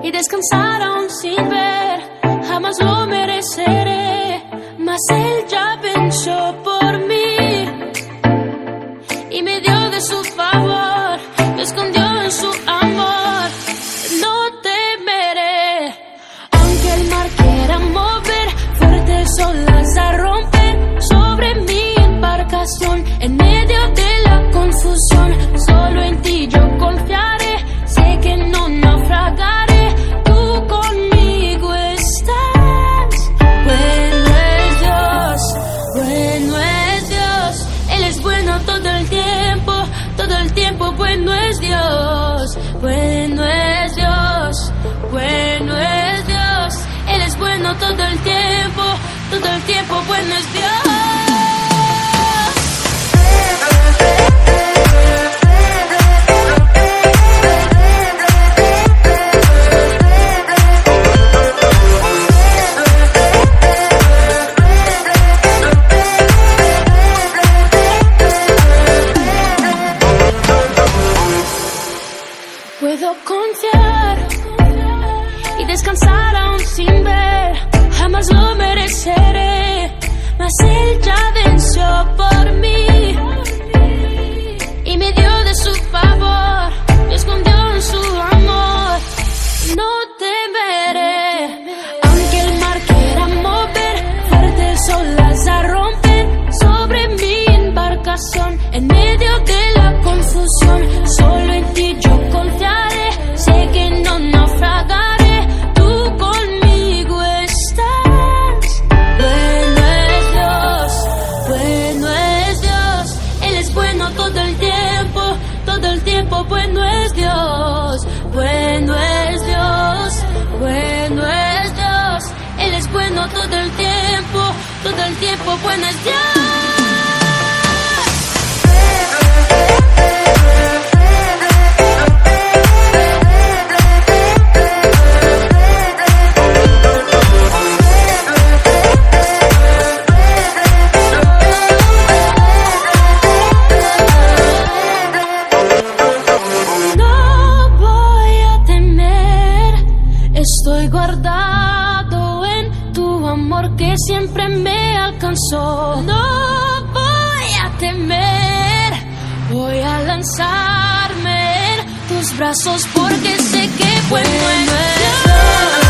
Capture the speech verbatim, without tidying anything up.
y descansar aún sin ver, jamás lo mereceré, mas él ya pensó por mí y me dio de su favor, me escondió en su amor. No temeré, aunque el mar quiera mover fuertes olas a romper sobre mi embarcación, en medio de la confusión, solo en ti yo confiaré, sé que no naufragaré, tú conmigo estás. Bueno es Dios, bueno es Dios, Él es bueno todo el tiempo, todo el tiempo bueno es Dios, bueno es Dios, bueno es Dios, Él es bueno todo el tiempo, todo el tiempo bueno es Dios. Puedo confiar y descansar aún sin ver, jamás lo mereceré, mas Él ya venció por mí y me dio de su favor, me escondió en su amor. No temeré, aunque el mar quiera mover fuertes olas a romper sobre mi embarcación, en medio de la confusión, solo en ti yo confiaré, sé que no naufragaré, tú conmigo estás. Bueno es Dios, bueno es Dios, Él es bueno todo el tiempo, todo el tiempo bueno es Dios, bueno es Dios, bueno es Dios, Él es bueno todo el tiempo, todo el tiempo bueno es Dios. Estoy guardado en tu amor que siempre me alcanzó. No voy a temer, voy a lanzarme en tus brazos porque sé que bueno es Dios.